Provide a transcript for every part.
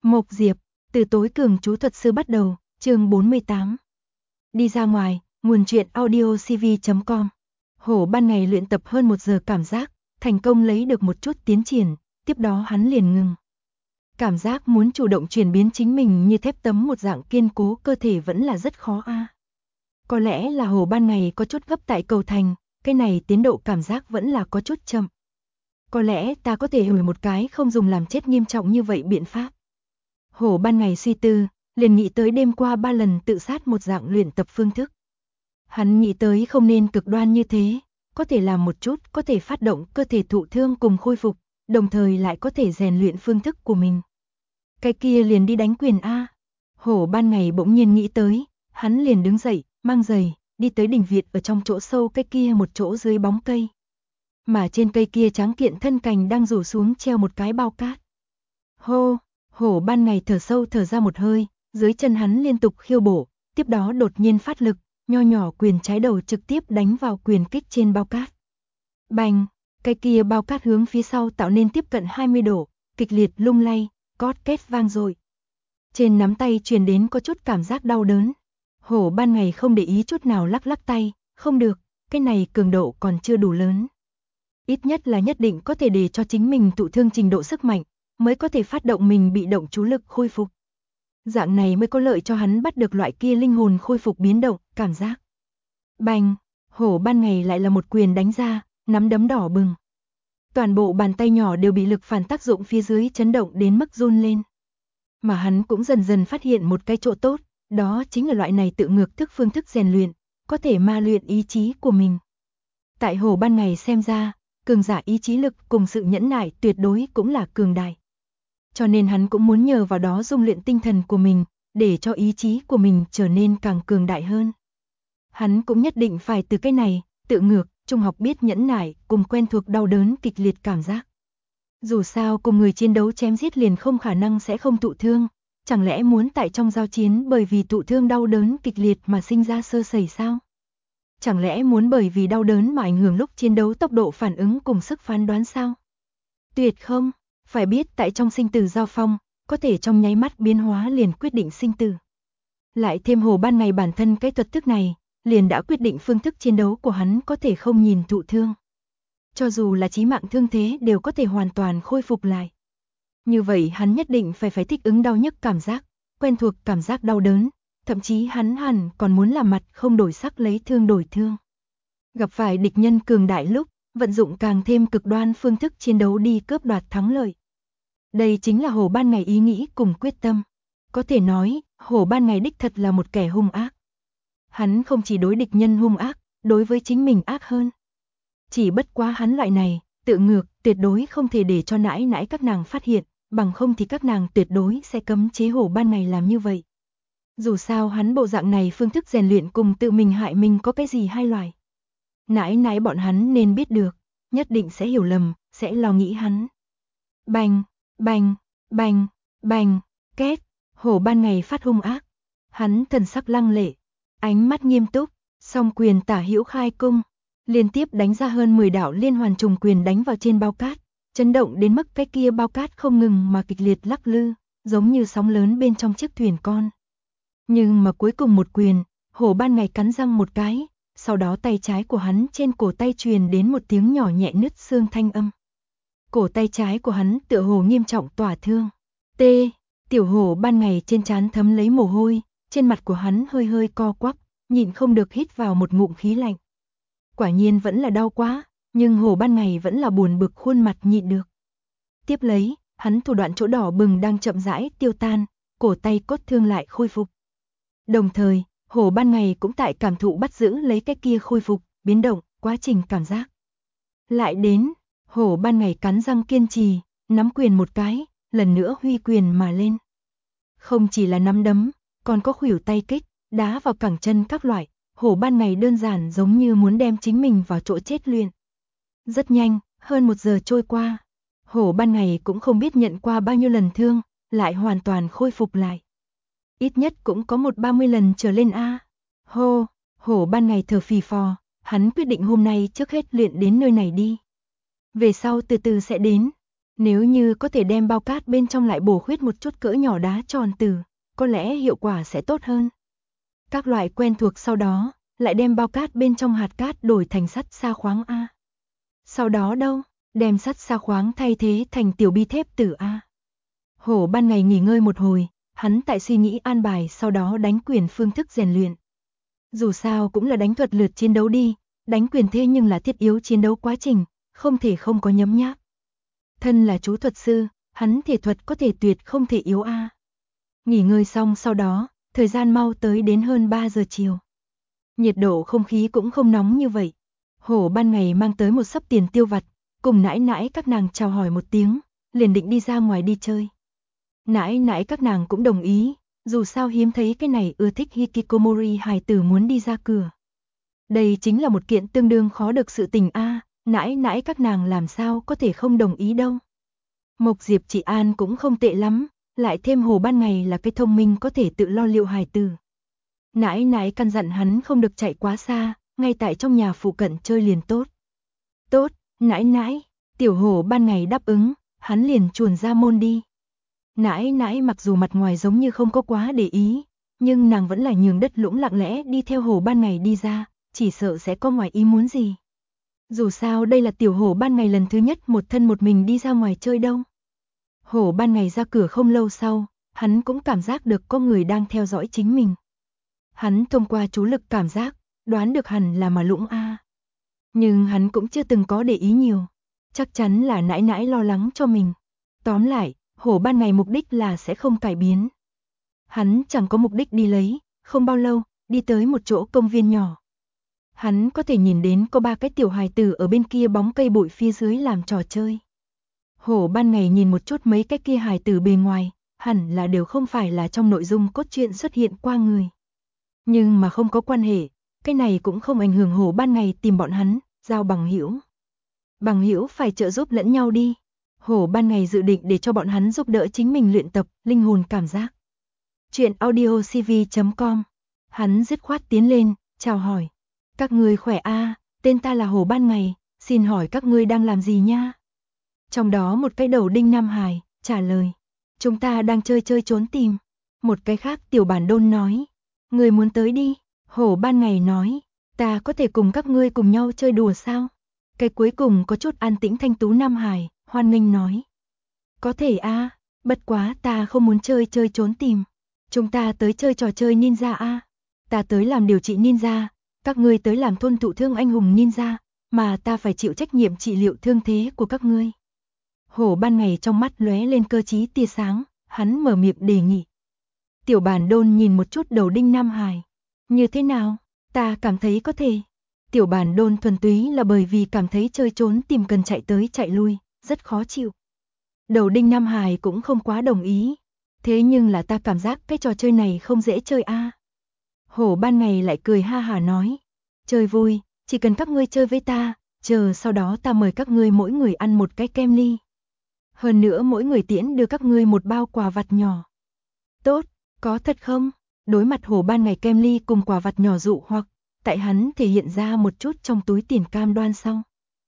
Mộc Diệp, từ tối cường chú thuật sư bắt đầu, chương 48. Đi ra ngoài, nguồn truyện audiocv.com. Hổ ban ngày luyện tập hơn 1 giờ cảm giác, thành công lấy được một chút tiến triển, tiếp đó hắn liền ngừng. Cảm giác muốn chủ động chuyển biến chính mình như thép tấm một dạng kiên cố cơ thể vẫn là rất khó a. Có lẽ là hổ ban ngày có chút gấp tại cầu thành, cái này tiến độ cảm giác vẫn là có chút chậm. Có lẽ ta có thể hỏi một cái không dùng làm chết nghiêm trọng như vậy biện pháp. Hổ ban ngày suy tư, liền nghĩ tới đêm qua 3 lần tự sát một dạng luyện tập phương thức. Hắn nghĩ tới không nên cực đoan như thế, có thể làm một chút, có thể phát động cơ thể thụ thương cùng khôi phục, đồng thời lại có thể rèn luyện phương thức của mình. Cái kia liền đi đánh quyền a. Hổ ban ngày bỗng nhiên nghĩ tới, hắn liền đứng dậy, mang giày, đi tới đình viện ở trong chỗ sâu cái kia một chỗ dưới bóng cây. Mà trên cây kia tráng kiện thân cành đang rủ xuống treo một cái bao cát. Hô! Hổ ban ngày thở sâu thở ra một hơi, dưới chân hắn liên tục khiêu bổ, tiếp đó đột nhiên phát lực, nho nhỏ quyền trái đầu trực tiếp đánh vào quyền kích trên bao cát. Bành! Cái kia bao cát hướng phía sau tạo nên tiếp cận 20 độ, kịch liệt lung lay, cót két vang dội. Trên nắm tay truyền đến có chút cảm giác đau đớn. Hổ ban ngày không để ý chút nào lắc lắc tay, không được, cái này cường độ còn chưa đủ lớn. Ít nhất là nhất định có thể để cho chính mình thụ thương trình độ sức mạnh, mới có thể phát động mình bị động chú lực khôi phục. Dạng này mới có lợi cho hắn bắt được loại kia linh hồn khôi phục biến động, cảm giác. Bành, hổ ban ngày lại là một quyền đánh ra, nắm đấm đỏ bừng. Toàn bộ bàn tay nhỏ đều bị lực phản tác dụng phía dưới chấn động đến mức run lên. Mà hắn cũng dần dần phát hiện một cái chỗ tốt, đó chính là loại này tự ngược thức phương thức rèn luyện, có thể ma luyện ý chí của mình. Tại hổ ban ngày xem ra, cường giả ý chí lực cùng sự nhẫn nại tuyệt đối cũng là cường đại. Cho nên hắn cũng muốn nhờ vào đó dung luyện tinh thần của mình, để cho ý chí của mình trở nên càng cường đại hơn. Hắn cũng nhất định phải từ cái này, tự ngược, trung học biết nhẫn nại, cùng quen thuộc đau đớn kịch liệt cảm giác. Dù sao cùng người chiến đấu chém giết liền không khả năng sẽ không thụ thương, chẳng lẽ muốn tại trong giao chiến bởi vì thụ thương đau đớn kịch liệt mà sinh ra sơ sẩy sao? Chẳng lẽ muốn bởi vì đau đớn mà ảnh hưởng lúc chiến đấu tốc độ phản ứng cùng sức phán đoán sao? Tuyệt không, phải biết tại trong sinh tử giao phong, có thể trong nháy mắt biến hóa liền quyết định sinh tử. Lại thêm hổ ban ngày bản thân cái thuật thức này, liền đã quyết định phương thức chiến đấu của hắn có thể không nhìn thụ thương. Cho dù là chí mạng thương thế đều có thể hoàn toàn khôi phục lại. Như vậy hắn nhất định phải thích ứng đau nhức cảm giác, quen thuộc cảm giác đau đớn, thậm chí hắn hẳn còn muốn làm mặt không đổi sắc lấy thương đổi thương. Gặp phải địch nhân cường đại lúc, vận dụng càng thêm cực đoan phương thức chiến đấu đi cướp đoạt thắng lợi. Đây chính là hổ ban ngày ý nghĩ cùng quyết tâm. Có thể nói, hổ ban ngày đích thật là một kẻ hung ác. Hắn không chỉ đối địch nhân hung ác, đối với chính mình ác hơn. Chỉ bất quá hắn loại này, tự ngược, tuyệt đối không thể để cho nãi nãi các nàng phát hiện, bằng không thì các nàng tuyệt đối sẽ cấm chế hổ ban ngày làm như vậy. Dù sao hắn bộ dạng này phương thức rèn luyện cùng tự mình hại mình có cái gì hai loại. Nãi nãi bọn hắn nên biết được, nhất định sẽ hiểu lầm, sẽ lo nghĩ hắn. Bành, bành, bành, bành, két, hổ ban ngày phát hung ác. Hắn thần sắc lăng lệ, ánh mắt nghiêm túc, song quyền tả hữu khai cung, liên tiếp đánh ra hơn 10 đạo liên hoàn trùng quyền đánh vào trên bao cát, chấn động đến mức cái kia bao cát không ngừng mà kịch liệt lắc lư, giống như sóng lớn bên trong chiếc thuyền con. Nhưng mà cuối cùng một quyền, hổ ban ngày cắn răng một cái, sau đó tay trái của hắn trên cổ tay truyền đến một tiếng nhỏ nhẹ nứt xương thanh âm. Cổ tay trái của hắn tựa hồ nghiêm trọng tỏa thương. Tiểu hổ ban ngày trên trán thấm lấy mồ hôi, trên mặt của hắn hơi hơi co quắp, nhịn không được hít vào một ngụm khí lạnh. Quả nhiên vẫn là đau quá, nhưng hổ ban ngày vẫn là buồn bực khuôn mặt nhịn được. Tiếp lấy, hắn thủ đoạn chỗ đỏ bừng đang chậm rãi tiêu tan, cổ tay cốt thương lại khôi phục. Đồng thời, hổ ban ngày cũng tại cảm thụ bắt giữ lấy cái kia khôi phục, biến động, quá trình cảm giác. Lại đến, hổ ban ngày cắn răng kiên trì, nắm quyền một cái, lần nữa huy quyền mà lên. Không chỉ là nắm đấm, còn có khuỷu tay kích, đá vào cẳng chân các loại, hổ ban ngày đơn giản giống như muốn đem chính mình vào chỗ chết luyện. Rất nhanh, hơn 1 giờ trôi qua, hổ ban ngày cũng không biết nhận qua bao nhiêu lần thương, lại hoàn toàn khôi phục lại. Ít nhất cũng có 30 lần trở lên a. Hô, hổ ban ngày thở phì phò, hắn quyết định hôm nay trước hết luyện đến nơi này đi. Về sau từ từ sẽ đến. Nếu như có thể đem bao cát bên trong lại bổ khuyết một chút cỡ nhỏ đá tròn từ, có lẽ hiệu quả sẽ tốt hơn. Các loại quen thuộc sau đó, lại đem bao cát bên trong hạt cát đổi thành sắt sa khoáng A. Sau đó đâu, đem sắt sa khoáng thay thế thành tiểu bi thép tử A. Hổ ban ngày nghỉ ngơi một hồi, hắn tại suy nghĩ an bài sau đó đánh quyền phương thức rèn luyện. Dù sao cũng là đánh thuật lượt chiến đấu đi, đánh quyền thế nhưng là thiết yếu chiến đấu quá trình, không thể không có nhấm nháp. Thân là chú thuật sư, hắn thể thuật có thể tuyệt không thể yếu A. Nghỉ ngơi xong sau đó, thời gian mau tới đến hơn 3 giờ chiều. Nhiệt độ không khí cũng không nóng như vậy. Hổ ban ngày mang tới một xấp tiền tiêu vặt, cùng nãi nãi các nàng chào hỏi một tiếng, liền định đi ra ngoài đi chơi. Nãi nãi các nàng cũng đồng ý, dù sao hiếm thấy cái này ưa thích hikikomori hài tử muốn đi ra cửa. Đây chính là một kiện tương đương khó được sự tình A, nãi nãi các nàng làm sao có thể không đồng ý đâu. Mộc Diệp Chỉ An cũng không tệ lắm, lại thêm Hồ ban ngày là cái thông minh có thể tự lo liệu hài tử. Nãi nãi căn dặn hắn không được chạy quá xa, ngay tại trong nhà phụ cận chơi liền tốt. Tốt, nãi nãi, tiểu Hổ ban ngày đáp ứng, hắn liền chuồn ra môn đi. Nãi nãi mặc dù mặt ngoài giống như không có quá để ý, nhưng nàng vẫn là nhường đất lũng lặng lẽ đi theo Hổ ban ngày đi ra, chỉ sợ sẽ có ngoài ý muốn gì. Dù sao đây là tiểu Hổ ban ngày lần thứ nhất một thân một mình đi ra ngoài chơi đâu. Hổ ban ngày ra cửa không lâu sau, hắn cũng cảm giác được có người đang theo dõi chính mình. Hắn thông qua chú lực cảm giác, đoán được hẳn là mà lũng A. Nhưng hắn cũng chưa từng có để ý nhiều, chắc chắn là nãi nãi lo lắng cho mình. Tóm lại, Hổ ban ngày mục đích là sẽ không cải biến. Hắn chẳng có mục đích đi lấy, không bao lâu, đi tới một chỗ công viên nhỏ. Hắn có thể nhìn đến có 3 cái tiểu hài tử ở bên kia bóng cây bụi phía dưới làm trò chơi. Hổ ban ngày nhìn một chút mấy cái kia hài tử bề ngoài, hẳn là đều không phải là trong nội dung cốt truyện xuất hiện qua người. Nhưng mà không có quan hệ, cái này cũng không ảnh hưởng Hổ ban ngày tìm bọn hắn, giao bằng hữu. Bằng hữu phải trợ giúp lẫn nhau đi. Hổ ban ngày dự định để cho bọn hắn giúp đỡ chính mình luyện tập linh hồn cảm giác. Chuyện audiocv.com. Hắn dứt khoát tiến lên, chào hỏi. Các ngươi khỏe a, tên ta là Hổ ban ngày, xin hỏi các ngươi đang làm gì nha? Trong đó một cái đầu đinh nam hài trả lời, chúng ta đang chơi trốn tìm. Một cái khác tiểu bản đôn nói, người muốn tới đi. Hổ ban ngày nói, ta có thể cùng các ngươi cùng nhau chơi đùa sao? Cái cuối cùng có chút an tĩnh thanh tú nam hài hoan nghênh nói, có thể a, bất quá ta không muốn chơi trốn tìm. Chúng ta tới chơi trò chơi ninja a. Ta tới làm điều trị ninja, các ngươi tới làm thôn thụ thương anh hùng ninja, mà ta phải chịu trách nhiệm trị liệu thương thế của các ngươi. Hổ ban ngày trong mắt lóe lên cơ trí tia sáng, hắn mở miệng đề nghị. Tiểu bản đôn nhìn một chút đầu đinh nam hài. Như thế nào? Ta cảm thấy có thể. Tiểu bản đôn thuần túy là bởi vì cảm thấy chơi trốn tìm cần chạy tới chạy lui, rất khó chịu. Đầu đinh nam hài cũng không quá đồng ý. Thế nhưng là ta cảm giác cái trò chơi này không dễ chơi a. Hổ ban ngày lại cười ha hả nói. Chơi vui, chỉ cần các ngươi chơi với ta, chờ sau đó ta mời các ngươi mỗi người ăn một cái kem ly. Hơn nữa mỗi người tiễn đưa các ngươi một bao quà vặt nhỏ. Tốt, có thật không? Đối mặt Hổ ban ngày kem ly cùng quà vặt nhỏ dụ hoặc, tại hắn thể hiện ra một chút trong túi tiền cam đoan sau.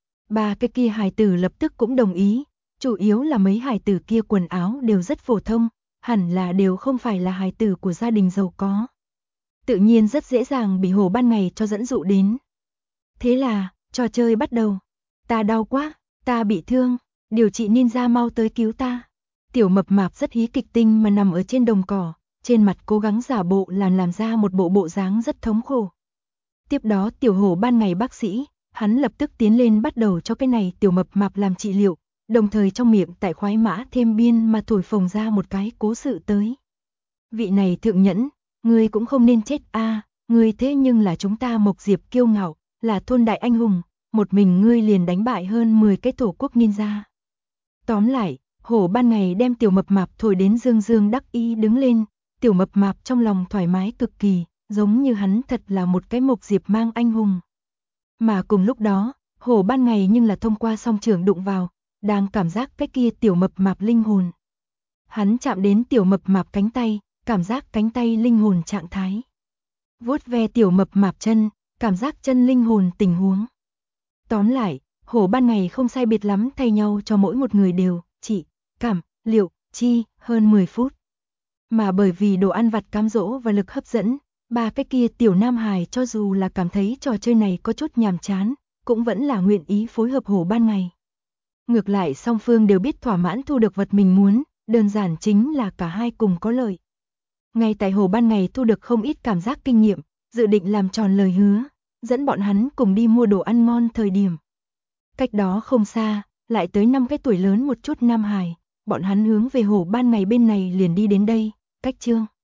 3 cái kia hài tử lập tức cũng đồng ý, chủ yếu là mấy hài tử kia quần áo đều rất phổ thông, hẳn là đều không phải là hài tử của gia đình giàu có. Tự nhiên rất dễ dàng bị Hổ ban ngày cho dẫn dụ đến. Thế là, trò chơi bắt đầu. Ta đau quá, ta bị thương, điều trị ninja mau tới cứu ta. Tiểu mập mạp rất hí kịch tinh mà nằm ở trên đồng cỏ, trên mặt cố gắng giả bộ làm ra một bộ dáng rất thống khổ. Tiếp đó tiểu Hổ ban ngày bác sĩ, hắn lập tức tiến lên bắt đầu cho cái này tiểu mập mạp làm trị liệu, đồng thời trong miệng tại khoái mã thêm biên mà thổi phồng ra một cái cố sự tới. Vị này thượng nhẫn, ngươi cũng không nên chết a, ngươi thế nhưng là chúng ta Mộc Diệp kiêu ngạo, là thôn đại anh hùng, một mình ngươi liền đánh bại hơn 10 cái thổ quốc ninja. Tóm lại, Hổ ban ngày đem tiểu mập mạp thổi đến dương dương đắc ý đứng lên, tiểu mập mạp trong lòng thoải mái cực kỳ, giống như hắn thật là một cái Mộc Diệp mang anh hùng. Mà cùng lúc đó, Hổ ban ngày nhưng là thông qua song trưởng đụng vào, đang cảm giác cái kia tiểu mập mạp linh hồn. Hắn chạm đến tiểu mập mạp cánh tay, cảm giác cánh tay linh hồn trạng thái. Vuốt ve tiểu mập mạp chân, cảm giác chân linh hồn tình huống. Tóm lại, Hổ ban ngày không sai biệt lắm thay nhau cho mỗi một người đều cảm, liệu, chi, hơn 10 phút. Mà bởi vì đồ ăn vặt cám dỗ và lực hấp dẫn, ba cái kia tiểu nam hài cho dù là cảm thấy trò chơi này có chút nhàm chán, cũng vẫn là nguyện ý phối hợp Hồ Ban Ngày. Ngược lại song phương đều biết thỏa mãn thu được vật mình muốn, đơn giản chính là cả hai cùng có lợi. Ngay tại Hồ Ban Ngày thu được không ít cảm giác kinh nghiệm, dự định làm tròn lời hứa, dẫn bọn hắn cùng đi mua đồ ăn ngon thời điểm. Cách đó không xa, lại tới 5 cái tuổi lớn một chút nam hài, bọn hắn hướng về Hồ Ban Ngày bên này liền đi đến đây, cách Trương